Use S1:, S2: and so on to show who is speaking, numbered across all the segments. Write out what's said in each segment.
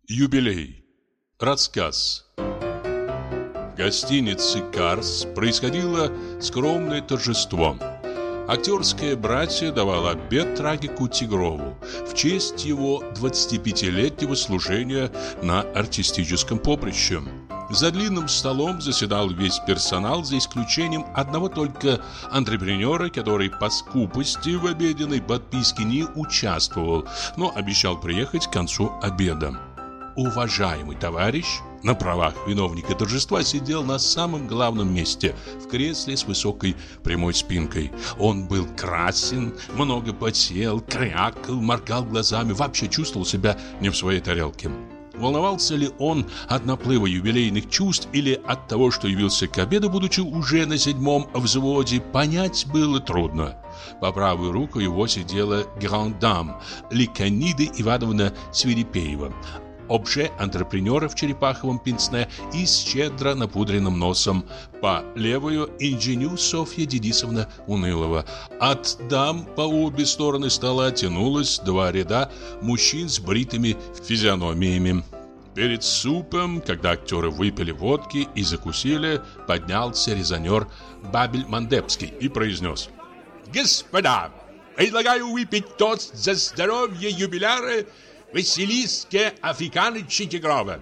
S1: Юбилей. Рассказ. В гостинице «Карс» происходило скромное торжество. Актерское братье давало обед трагику Тигрову в честь его 25-летнего служения на артистическом поприще. За длинным столом заседал весь персонал, за исключением одного только антрепренера, который по скупости в обеденной подписке не участвовал, но обещал приехать к концу обеда. Уважаемый товарищ на правах виновника торжества сидел на самом главном месте, в кресле с высокой прямой спинкой. Он был красен, много потел, крякал, моргал глазами, вообще чувствовал себя не в своей тарелке. Волновался ли он от наплыва юбилейных чувств или от того, что явился к обеду, будучи уже на 7-м взводе, понять было трудно. По правую руку его сидела гранд-дам Ликанида Ивановна Свирепеева, обже-антрепренера в черепаховом пенсне и с щедро напудренным носом. По левую инженю Софья Денисовна Унылова. От дам по обе стороны стола тянулось 2 ряда мужчин с бритыми физиономиями. Перед супом, когда актеры выпили водки и закусили, поднялся резонер Бабель-Мандепский и произнес: «Господа, предлагаю выпить тост за здоровье юбиляра Василиска Африкановича Тигрова!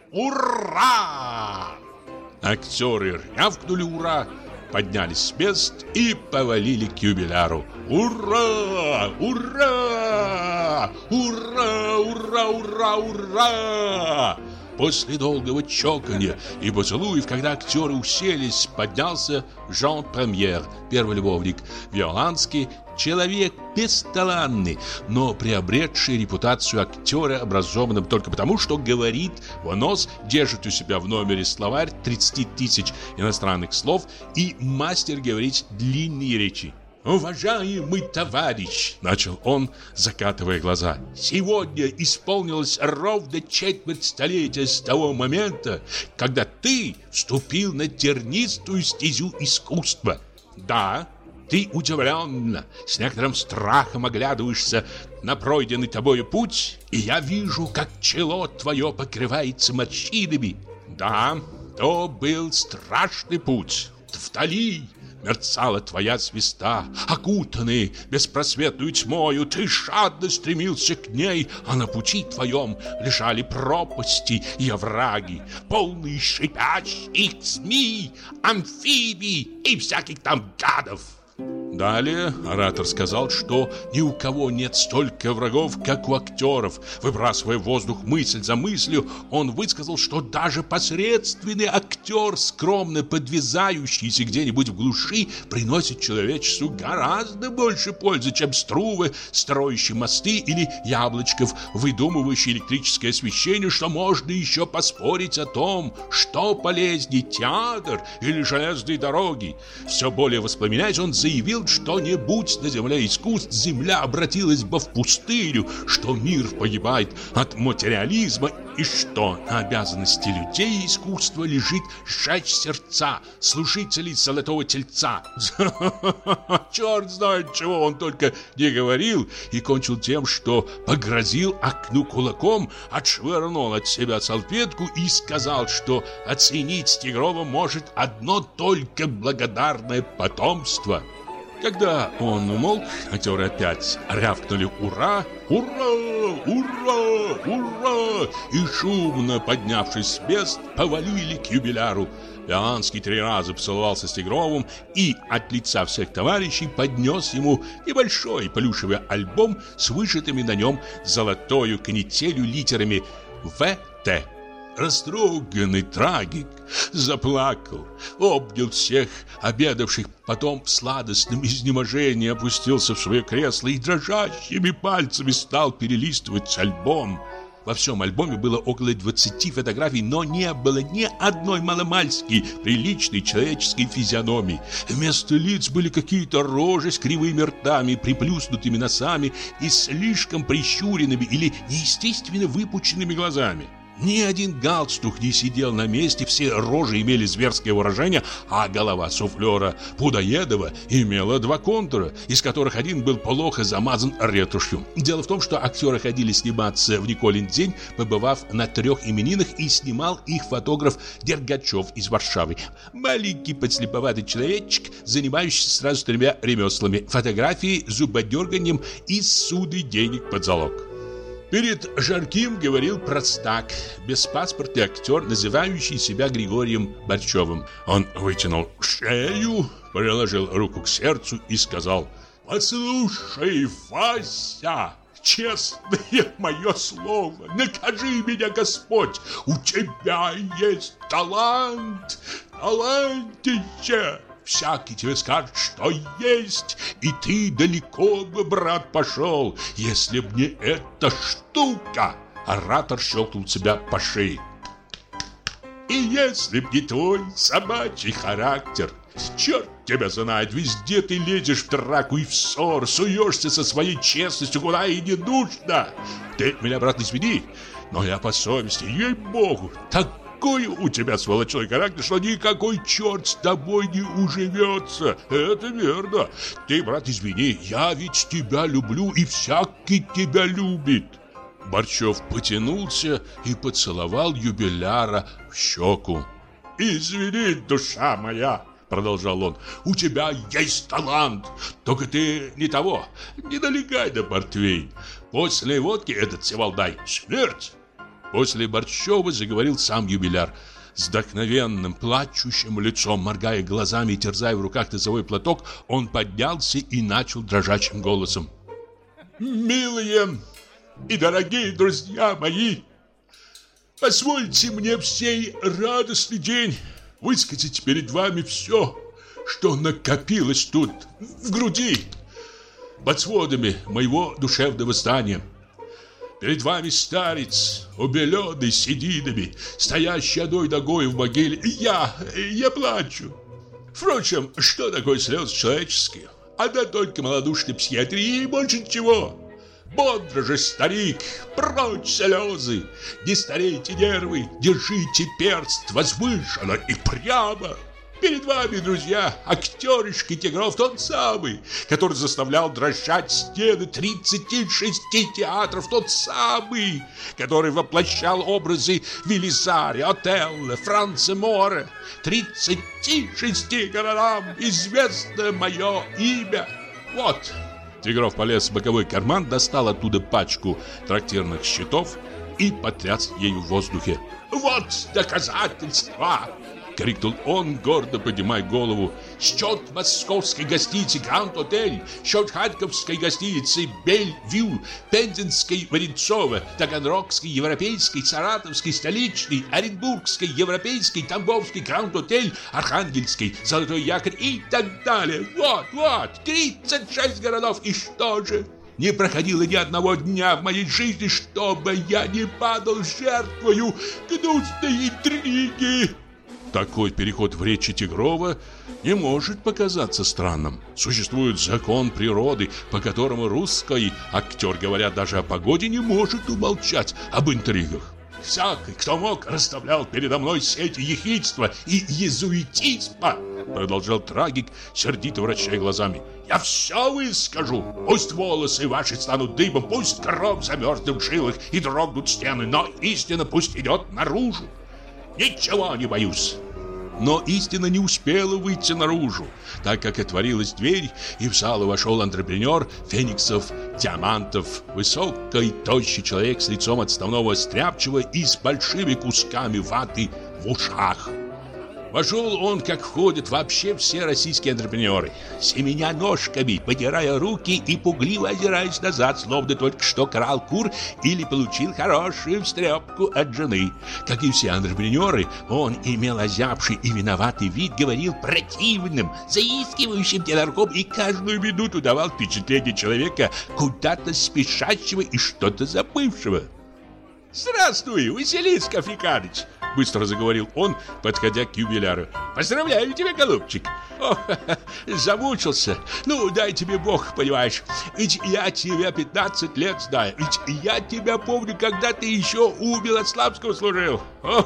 S1: Ура!» Актеры рявкнули «Ура!», поднялись с мест и повалили к юбиляру. «Ура! Ура! Ура! Ура! Ура! Ура!» После долгого чоканья и поцелуев, когда актеры уселись, поднялся Жан Премьер, первый любовник, Виоланский, человек бесталанный, но приобретший репутацию актера, образованным только потому, что говорит в нос, держит у себя в номере словарь 30 тысяч иностранных слов и мастер говорить длинные речи. «Уважаемый товарищ!» — начал он, закатывая глаза. «Сегодня исполнилось ровно четверть столетия с того момента, когда ты вступил на тернистую стезю искусства. Да, ты удивленно, с некоторым страхом оглядываешься на пройденный тобою путь, и я вижу, как чело твое покрывается морщинами. Да, то был страшный путь. Вдали мерцала твоя звезда, окутанный беспросветную тьмою, ты жадно стремился к ней, а на пути твоем лежали пропасти и овраги, полные шипящих змей, амфибий и всяких там гадов». Далее оратор сказал, что ни у кого нет столько врагов, как у актеров. Выбрасывая в воздух мысль за мыслью, он высказал, что даже посредственный актер, скромно подвязающийся где-нибудь в глуши, приносит человечеству гораздо больше пользы, чем Струве, строящий мосты, или Яблочков, выдумывающий электрическое освещение, что можно еще поспорить о том, что полезнее, театр или железные дороги. Все более воспламеняясь, он заявил, что не будь на земле искусств, земля обратилась бы в пустыню, что мир погибает от материализма и что на обязанности людей искусства лежит сжечь сердца служителей Золотого Тельца. Черт знает, чего он только не говорил, и кончил тем, что погрозил окну кулаком, отшвырнул от себя салфетку и сказал, что оценить Тигрова может одно только благодарное потомство. Когда он умолк, актеры опять рявкнули «Ура! Ура! Ура! Ура!» и, шумно поднявшись с мест, повалили к юбиляру. Виоланский 3 раза поцеловался с Тигровым и от лица всех товарищей поднес ему небольшой плюшевый альбом с вышитыми на нем золотою канителью литерами «ВТ». Растроганный трагик заплакал, обнял всех обедавших, потом в сладостном изнеможении опустился в свое кресло и дрожащими пальцами стал перелистывать альбом. Во всем альбоме было около 20 фотографий, но не было ни одной маломальски приличной человеческой физиономии. Вместо лиц были какие-то рожи с кривыми ртами, приплюснутыми носами и слишком прищуренными или неестественно выпученными глазами. Ни один галстук не сидел на месте, все рожи имели зверское выражение, а голова суфлера Пудоедова имела два контура, из которых один был плохо замазан ретушью. Дело в том, что актеры ходили сниматься в Николин день, побывав на 3 именинах, и снимал их фотограф Дергачев из Варшавы. Маленький подслеповатый человечек, занимающийся сразу 3 ремеслами: фотографией, зубодерганием и ссудой денег под залог. Перед Жарким говорил простак, беспаспортный актер, называющий себя Григорием Борчевым. Он вытянул шею, приложил руку к сердцу и сказал: «Послушай, Вася, честное мое слово, накажи меня, Господь, у тебя есть талант, талантище. Всякий тебе скажет, что есть, и ты далеко бы, брат, пошел, если б не эта штука». Оратор щелкнул себя по шее. «И если б не твой собачий характер, черт тебя знает, везде ты лезешь в драку и в ссор, суешься со своей честностью куда и не нужно. Ты меня, брат, извини, но я по совести, ей-богу, такой у тебя сволочной характер, что никакой черт с тобой не уживется. Это верно. Ты, брат, извини, я ведь тебя люблю, и всякий тебя любит». Борчев потянулся и поцеловал юбиляра в щеку. «Извини, душа моя», — продолжал он, — «у тебя есть талант, только ты не того, не налегай на портвейн. После водки этот севалдай — смерть». После Борчева заговорил сам юбиляр. С вдохновенным, плачущим лицом, моргая глазами и терзая в руках носовой платок, он поднялся и начал дрожащим голосом: «Милые и дорогие друзья мои, позвольте мне в сей радостный день высказать перед вами все, что накопилось тут, в груди, под сводами моего душевного здания. Перед вами старец, убеленный сединами, стоящий одной ногой в могиле. Я плачу. Впрочем, что такое слезы человеческие? Одна только малодушная психиатрия и больше ничего. Бодро же, старик, прочь слезы. Не старейте нервы, держите перст возвышенно и прямо. Перед вами, друзья, актеришка Тигров, тот самый, который заставлял дрожать стены 36 театров, тот самый, который воплощал образы Велизария, Отелло, Франца Море. 36 городам известно мое имя. Вот». Тигров полез в боковой карман, достал оттуда пачку трактирных счетов и потряс ею в воздухе. «Вот доказательства!» — крикнул он, гордо поднимая голову. «Счет московской гостиницы Гранд-Отель, счет харьковской гостиницы Бель-Вью, Пензенской Варенцова, Таганрогской, Европейской, Саратовской, Столичной, Оренбургской, Европейской, Тамбовской, Гранд-Отель, Архангельской, Золотой якорь и так далее. Вот, 36 городов. И что же? Не проходило ни одного дня в моей жизни, чтобы я не падал жертвою гнусной интриги». Такой переход в речи Тигрова не может показаться странным. Существует закон природы, по которому русский актер, говоря даже о погоде, не может умолчать об интригах. «Всякий, кто мог, расставлял передо мной сети ехидства и иезуитизма», продолжал трагик, сердито вращая глазами. «Я все выскажу. Пусть волосы ваши станут дыбом, пусть кровь замерзнет в жилах и дрогнут стены, но истина пусть идет наружу. Ничего не боюсь». Но истина не успела выйти наружу, так как отворилась дверь, и в залу вошел антрепренер Фениксов Диамантов, высокий, тощий человек с лицом отставного стряпчего и с большими кусками ваты в ушах. Вошел он, как входят вообще все российские антрепренеры, семеня ножками, потирая руки и пугливо озираясь назад, словно только что крал кур или получил хорошую встряпку от жены. Как и все антрепренеры, он имел озябший и виноватый вид, говорил противным, заискивающим тенорком и каждую минуту давал впечатление человека, куда-то спешащего и что-то забывшего. Здравствуй, Василиск Африканыч, быстро заговорил он, подходя к юбиляру. Поздравляю тебя, голубчик. Ох, замучился. Ну, дай тебе Бог, понимаешь. Ведь я тебя 15 лет знаю. Ведь я тебя помню, когда ты еще у Белославского служил. Ох,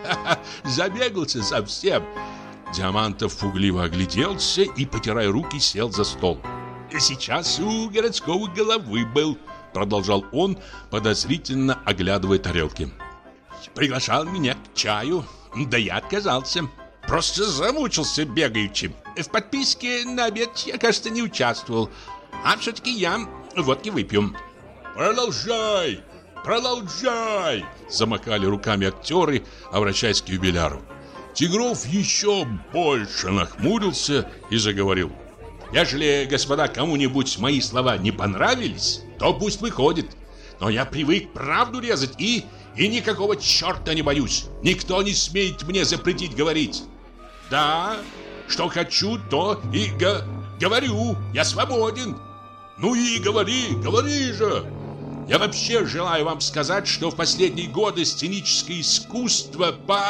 S1: забегался совсем. Диамантов пугливо огляделся и, потирая руки, сел за стол. Сейчас у городского головы был, продолжал он, подозрительно оглядывая тарелки. Приглашал меня к чаю, да я отказался. Просто замучился бегаючи. В подписке на обед я, кажется, не участвовал. А все-таки я водки выпью. Продолжай, продолжай, замахали руками актеры, обращаясь к юбиляру. Тигров еще больше нахмурился и заговорил. Ежели, господа, кому-нибудь мои слова не понравились, то пусть выходит. Но я привык правду резать и никакого черта не боюсь. Никто не смеет мне запретить говорить. Да, что хочу, то и говорю. Я свободен. Ну и говори, говори же. Я вообще желаю вам сказать, что в последние годы сценическое искусство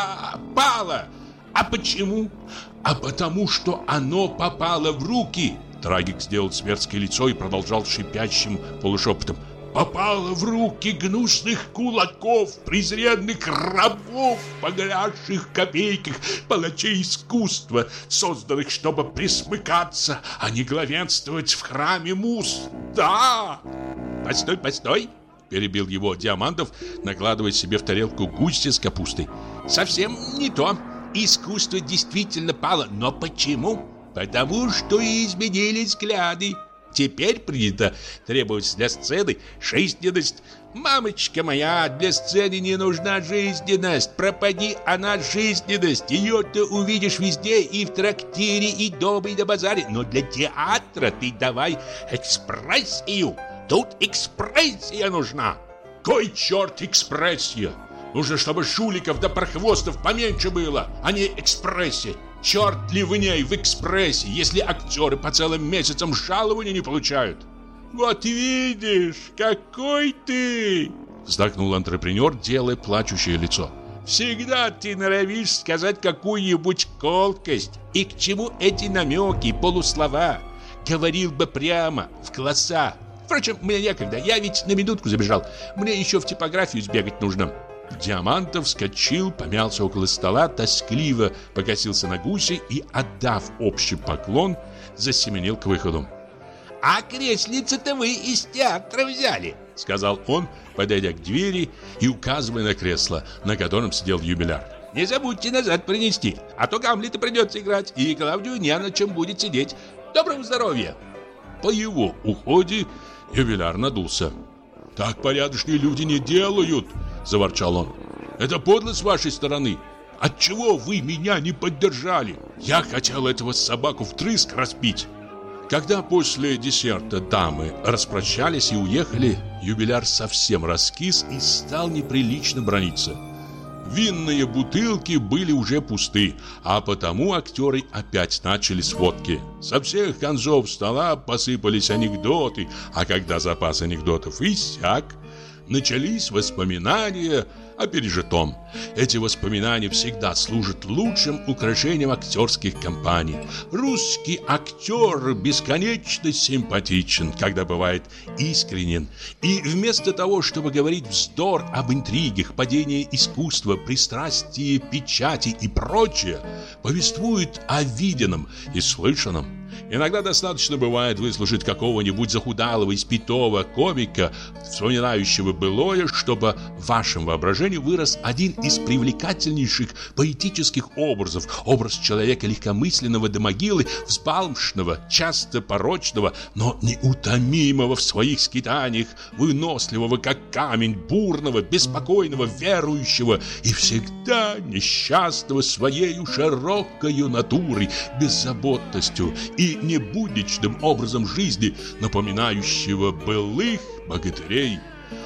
S1: пало. А почему? А потому что оно попало в руки. Трагик сделал зверское лицо и продолжал шипящим полушепотом. Попало в руки гнусных кулаков, презренных рабов, погрязших в копейках, палачей искусства, созданных, чтобы присмыкаться, а не главенствовать в храме муз. Да! Постой, постой! Перебил его Диамантов, накладывая себе в тарелку густи с капустой. Совсем не то. Искусство действительно пало. Но почему? Потому что изменились взгляды. Теперь принято требовать для сцены жизненность. Мамочка моя, для сцены не нужна жизненность. Пропади она жизненность. Ее ты увидишь везде, и в трактире, и дома, и на базаре. Но для театра ты давай экспрессию. Тут экспрессия нужна. Кой черт экспрессия? Нужно, чтобы жуликов да прохвостов поменьше было, а не экспрессия. Черт ли в ней, в экспрессе, если актеры по целым месяцам жалования не получают? Вот видишь, какой ты! Вздохнул антрепренер, делая плачущее лицо. Всегда ты норовишь сказать какую-нибудь колкость. И к чему эти намеки, полуслова? Говорил бы прямо, в глаза. Впрочем, мне некогда, я ведь на минутку забежал. Мне еще в типографию сбегать нужно. Диамантов вскочил, помялся около стола, тоскливо покосился на гуся и, отдав общий поклон, засеменил к выходу. «А креслице-то вы из театра взяли», — сказал он, подойдя к двери и указывая на кресло, на котором сидел юбиляр. «Не забудьте назад принести, а то Гамлета придется играть, и Клавдию не на чем будет сидеть. Доброго здоровья!» По его уходе юбиляр надулся. «Так порядочные люди не делают!» — заворчал он. «Это подло с вашей стороны. Отчего вы меня не поддержали? Я хотел этого собаку втрыск разбить». Когда после десерта дамы распрощались и уехали, юбиляр совсем раскис и стал неприлично браниться. Винные бутылки были уже пусты, а потому актеры опять начали с водки. Со всех концов стола посыпались анекдоты, а когда запас анекдотов иссяк, начались воспоминания о пережитом. Эти воспоминания всегда служат лучшим украшением актерских компаний. Русский актер бесконечно симпатичен, когда бывает искренен. И вместо того, чтобы говорить вздор об интригах, падении искусства, пристрастии, печати и прочее, повествует о виденном и слышанном. Иногда достаточно бывает выслушать какого-нибудь захудалого, испитого комика, вспоминающего былое, чтобы в вашем воображении вырос один из привлекательнейших поэтических образов. Образ человека легкомысленного до могилы, взбалмошного, часто порочного, но неутомимого в своих скитаниях, выносливого как камень, бурного, беспокойного, верующего и всегда несчастного своею широкою натурой, беззаботностью и небудничным образом жизни, напоминающего былых богатырей.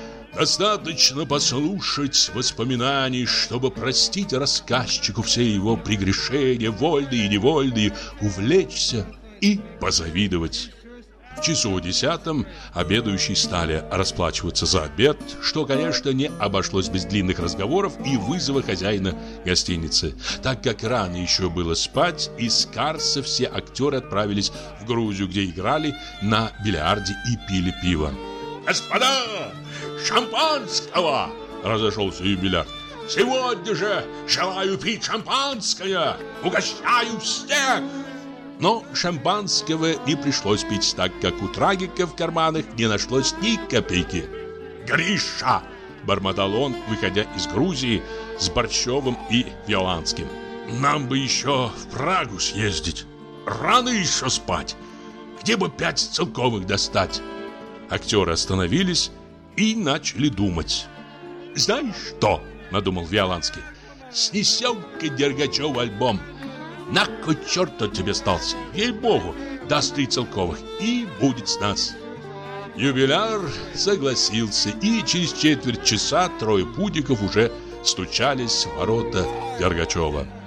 S1: Достаточно послушать воспоминаний, чтобы простить рассказчику все его прегрешения, вольные и невольные, увлечься и позавидовать. В часу 10 обедающие стали расплачиваться за обед, что, конечно, не обошлось без длинных разговоров и вызова хозяина гостиницы, так как рано еще было спать, и с Карса все актеры отправились в Грузию, где играли на бильярде и пили пиво. «Господа, шампанского!» – разошелся юбиляр. «Сегодня же желаю пить шампанское! Угощаю всех!» Но шампанского не пришлось пить, так как у трагика в карманах не нашлось ни копейки. «Гриша!» – бормотал он, выходя из Грузии с Борщевым и Виоланским. «Нам бы еще в Прагу съездить. Рано еще спать. Где бы 5 целковых достать?» Актеры остановились и начали думать. «Знаешь что?» – надумал Виоланский. «Снесем-ка Дергачеву альбом. На кой черт он тебе стался? Ей-богу, даст 3 целковых и будет с нас». Юбиляр согласился, и через четверть часа 3 путников уже стучались в ворота Дергачева.